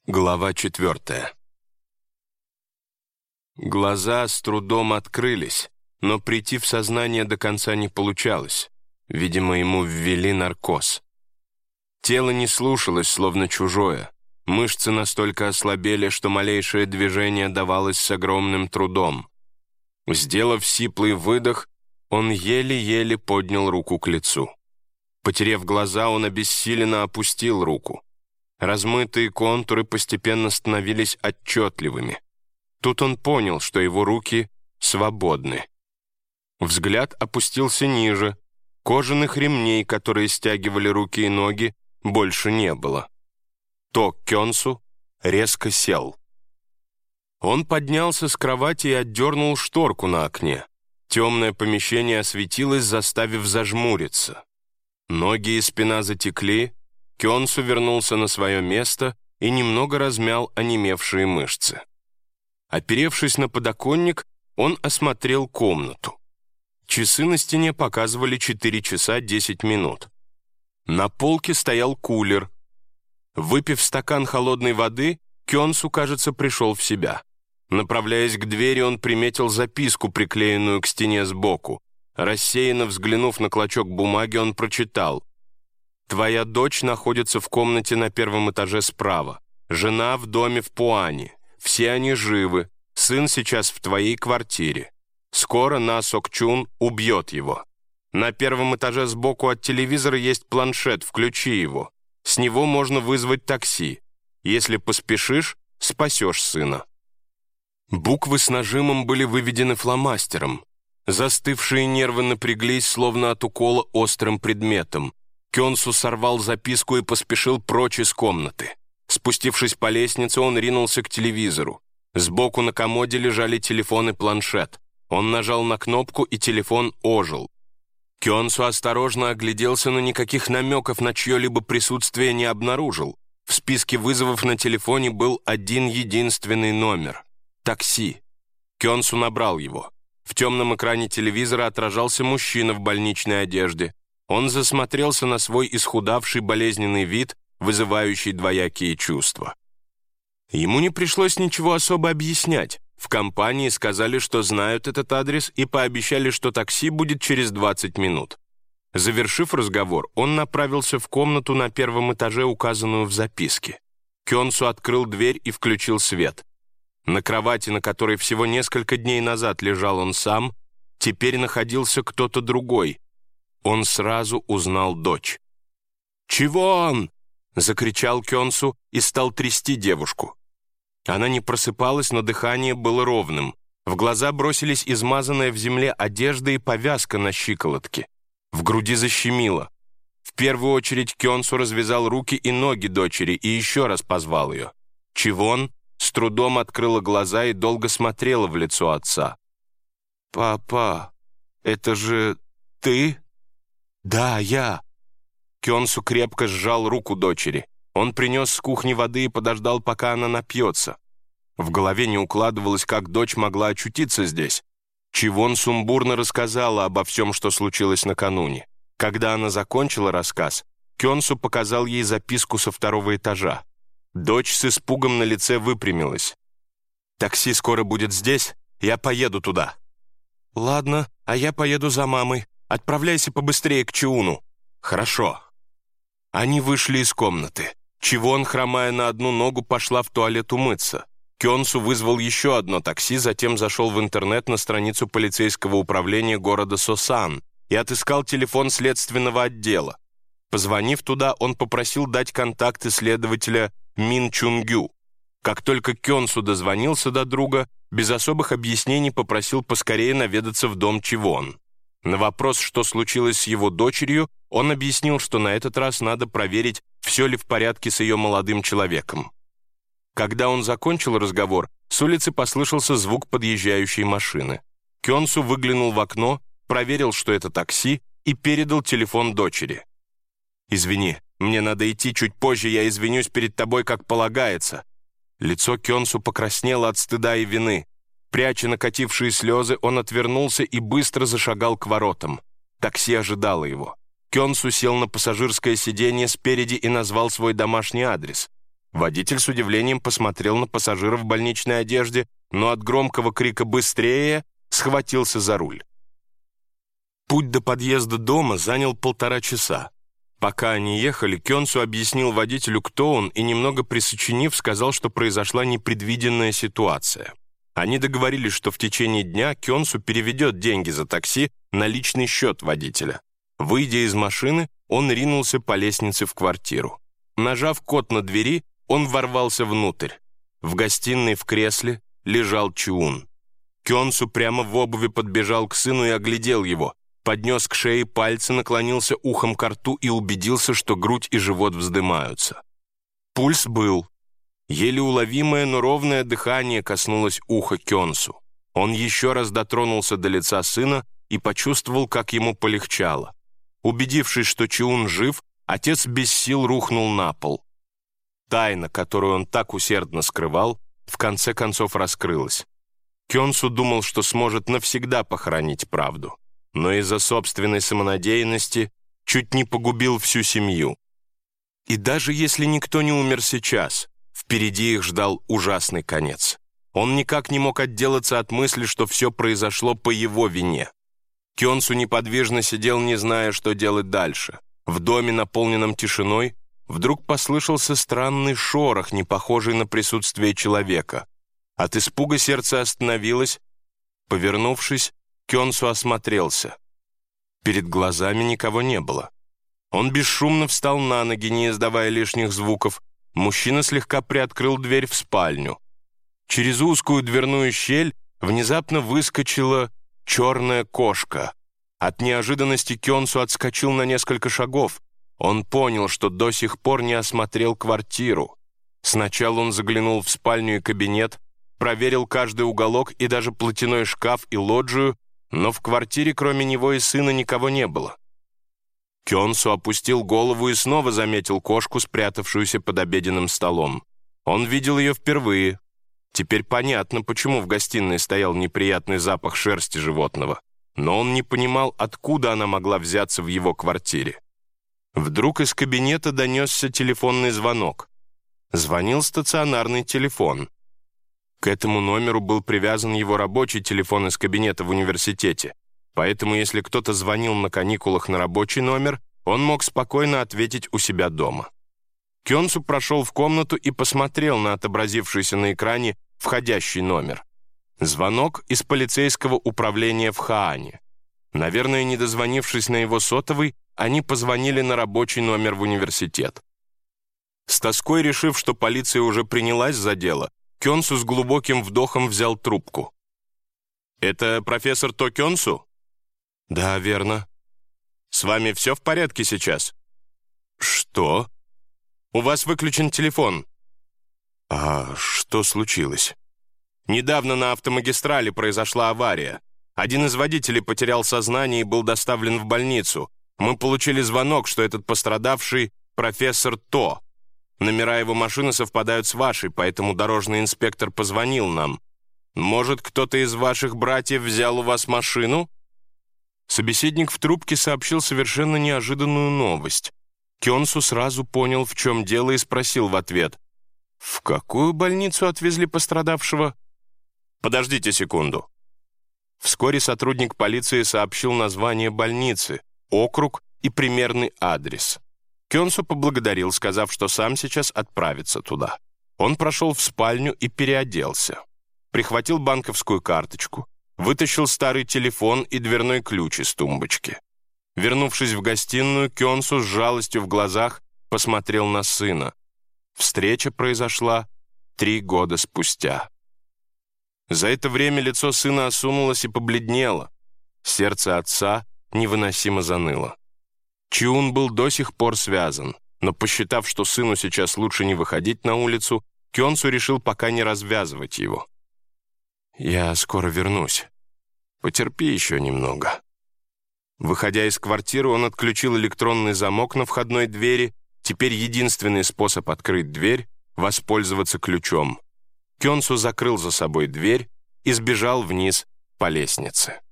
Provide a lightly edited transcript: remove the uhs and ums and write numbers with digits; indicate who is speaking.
Speaker 1: Глава 4. Глаза с трудом открылись, но прийти в сознание до конца не получалось. Видимо, ему ввели наркоз. Тело не слушалось, словно чужое. Мышцы настолько ослабели, что малейшее движение давалось с огромным трудом. Сделав сиплый выдох, он еле-еле поднял руку к лицу. Потерев глаза, он обессиленно опустил руку. Размытые контуры постепенно становились отчетливыми. Тут он понял, что его руки свободны. Взгляд опустился ниже. Кожаных ремней, которые стягивали руки и ноги, больше не было. То Кёнсу резко сел. Он поднялся с кровати и отдернул шторку на окне. Темное помещение осветилось, заставив зажмуриться. Ноги и спина затекли. Кёнсу вернулся на свое место и немного размял онемевшие мышцы. Оперевшись на подоконник, он осмотрел комнату. Часы на стене показывали 4 часа 10 минут. На полке стоял кулер. Выпив стакан холодной воды, Кёнсу, кажется, пришел в себя. Направляясь к двери, он приметил записку, приклеенную к стене сбоку. Рассеянно взглянув на клочок бумаги, он прочитал: «Твоя дочь находится в комнате на 1-м этаже справа. Жена в доме в Пуане. Все они живы. Сын сейчас в твоей квартире. Скоро На Сок Чун убьет его. На 1-м этаже сбоку от телевизора есть планшет, включи его. С него можно вызвать такси. Если поспешишь, спасешь сына». Буквы с нажимом были выведены фломастером. Застывшие нервы напряглись, словно от укола острым предметом. Кёнсу сорвал записку и поспешил прочь из комнаты. Спустившись по лестнице, он ринулся к телевизору. Сбоку на комоде лежали телефон и планшет. Он нажал на кнопку, и телефон ожил. Кёнсу осторожно огляделся, но никаких намеков на чье-либо присутствие не обнаружил. В списке вызовов на телефоне был один единственный номер — такси. Кёнсу набрал его. В темном экране телевизора отражался мужчина в больничной одежде. Он засмотрелся на свой исхудавший болезненный вид, вызывающий двоякие чувства. Ему не пришлось ничего особо объяснять. В компании сказали, что знают этот адрес, и пообещали, что такси будет через 20 минут. Завершив разговор, он направился в комнату на 1-м этаже, указанную в записке. Кёнсу открыл дверь и включил свет. На кровати, на которой всего несколько дней назад лежал он сам, теперь находился кто-то другой. Он сразу узнал дочь. «Чего он?» — закричал Кёнсу и стал трясти девушку. Она не просыпалась, но дыхание было ровным. В глаза бросились измазанная в земле одежда и повязка на щиколотке. В груди защемило. В первую очередь Кёнсу развязал руки и ноги дочери и еще раз позвал ее. Чивон с трудом открыла глаза и долго смотрела в лицо отца. «Папа, это же ты?» «Да, я». Кёнсу крепко сжал руку дочери. Он принес с кухни воды и подождал, пока она напьется. В голове не укладывалось, как дочь могла очутиться здесь. Чивон сумбурно рассказала обо всем, что случилось накануне. Когда она закончила рассказ, Кёнсу показал ей записку со 2-го этажа. Дочь с испугом на лице выпрямилась. «Такси скоро будет здесь, я поеду туда». «Ладно, а я поеду за мамой. Отправляйся побыстрее к Чиуну». «Хорошо». Они вышли из комнаты. Чивон, хромая на одну ногу, пошла в туалет умыться. Кёнсу вызвал еще одно такси, затем зашел в интернет на страницу полицейского управления города Сосан и отыскал телефон следственного отдела. Позвонив туда, он попросил дать контакты следователя Мин Чунгю. Как только Кёнсу дозвонился до друга, без особых объяснений попросил поскорее наведаться в дом Чивон. На вопрос, что случилось с его дочерью, он объяснил, что на этот раз надо проверить, все ли в порядке с ее молодым человеком. Когда он закончил разговор, с улицы послышался звук подъезжающей машины. Кёнсу выглянул в окно, проверил, что это такси, и передал телефон дочери. «Извини, мне надо идти чуть позже, я извинюсь перед тобой, как полагается». Лицо Кёнсу покраснело от стыда и вины. Пряча накатившие слезы, он отвернулся и быстро зашагал к воротам. Такси ожидало его. Кёнсу сел на пассажирское сиденье спереди и назвал свой домашний адрес. Водитель с удивлением посмотрел на пассажира в больничной одежде, но от громкого крика «Быстрее!» схватился за руль. Путь до подъезда дома занял 1,5 часа. Пока они ехали, Кёнсу объяснил водителю, кто он, и, немного присочинив, сказал, что произошла непредвиденная ситуация. Они договорились, что в течение дня Кёнсу переведет деньги за такси на личный счет водителя. Выйдя из машины, он ринулся по лестнице в квартиру. Нажав код на двери, он ворвался внутрь. В гостиной в кресле лежал Чиун. Кёнсу прямо в обуви подбежал к сыну и оглядел его. Поднес к шее пальцы, наклонился ухом к рту и убедился, что грудь и живот вздымаются. Пульс был. Еле уловимое, но ровное дыхание коснулось уха Кёнсу. Он еще раз дотронулся до лица сына и почувствовал, как ему полегчало. Убедившись, что Чиун жив, отец без сил рухнул на пол. Тайна, которую он так усердно скрывал, в конце концов раскрылась. Кёнсу думал, что сможет навсегда похоронить правду, но из-за собственной самонадеянности чуть не погубил всю семью. И даже если никто не умер сейчас, впереди их ждал ужасный конец. Он никак не мог отделаться от мысли, что все произошло по его вине. Кёнсу неподвижно сидел, не зная, что делать дальше. В доме, наполненном тишиной, вдруг послышался странный шорох, не похожий на присутствие человека. От испуга сердце остановилось. Повернувшись, Кёнсу осмотрелся. Перед глазами никого не было. Он бесшумно встал на ноги, не издавая лишних звуков. Мужчина слегка приоткрыл дверь в спальню. Через узкую дверную щель внезапно выскочила черная кошка. От неожиданности Кёнсу отскочил на несколько шагов. Он понял, что до сих пор не осмотрел квартиру. Сначала он заглянул в спальню и кабинет, проверил каждый уголок и даже платяной шкаф и лоджию, но в квартире кроме него и сына никого не было. Кёнсу опустил голову и снова заметил кошку, спрятавшуюся под обеденным столом. Он видел ее впервые. Теперь понятно, почему в гостиной стоял неприятный запах шерсти животного. Но он не понимал, откуда она могла взяться в его квартире. Вдруг из кабинета донесся телефонный звонок. Звонил стационарный телефон. К этому номеру был привязан его рабочий телефон из кабинета в университете. Поэтому, если кто-то звонил на каникулах на рабочий номер, он мог спокойно ответить у себя дома. Кёнсу прошел в комнату и посмотрел на отобразившийся на экране входящий номер. Звонок из полицейского управления в Хаане. Наверное, не дозвонившись на его сотовый, они позвонили на рабочий номер в университет. С тоской решив, что полиция уже принялась за дело, Кёнсу с глубоким вдохом взял трубку. «Это профессор То Кёнсу?» «Да, верно». «С вами все в порядке сейчас?» «Что?» «У вас выключен телефон». «А что случилось?» «Недавно на автомагистрали произошла авария. Один из водителей потерял сознание и был доставлен в больницу. Мы получили звонок, что этот пострадавший профессор То. Номера его машины совпадают с вашей, поэтому дорожный инспектор позвонил нам. Может, кто-то из ваших братьев взял у вас машину?» Собеседник в трубке сообщил совершенно неожиданную новость. Кёнсу сразу понял, в чем дело, и спросил в ответ: «В какую больницу отвезли пострадавшего?» «Подождите секунду». Вскоре сотрудник полиции сообщил название больницы, округ и примерный адрес. Кёнсу поблагодарил, сказав, что сам сейчас отправится туда. Он прошел в спальню и переоделся. Прихватил банковскую карточку, вытащил старый телефон и дверной ключ из тумбочки. Вернувшись в гостиную, Кёнсу с жалостью в глазах посмотрел на сына. Встреча произошла 3 года спустя. За это время лицо сына осунулось и побледнело. Сердце отца невыносимо заныло. Чиун был до сих пор связан, но, посчитав, что сыну сейчас лучше не выходить на улицу, Кёнсу решил пока не развязывать его. «Я скоро вернусь. Потерпи еще немного». Выходя из квартиры, он отключил электронный замок на входной двери. Теперь единственный способ открыть дверь — воспользоваться ключом. Кёнсу закрыл за собой дверь и сбежал вниз по лестнице.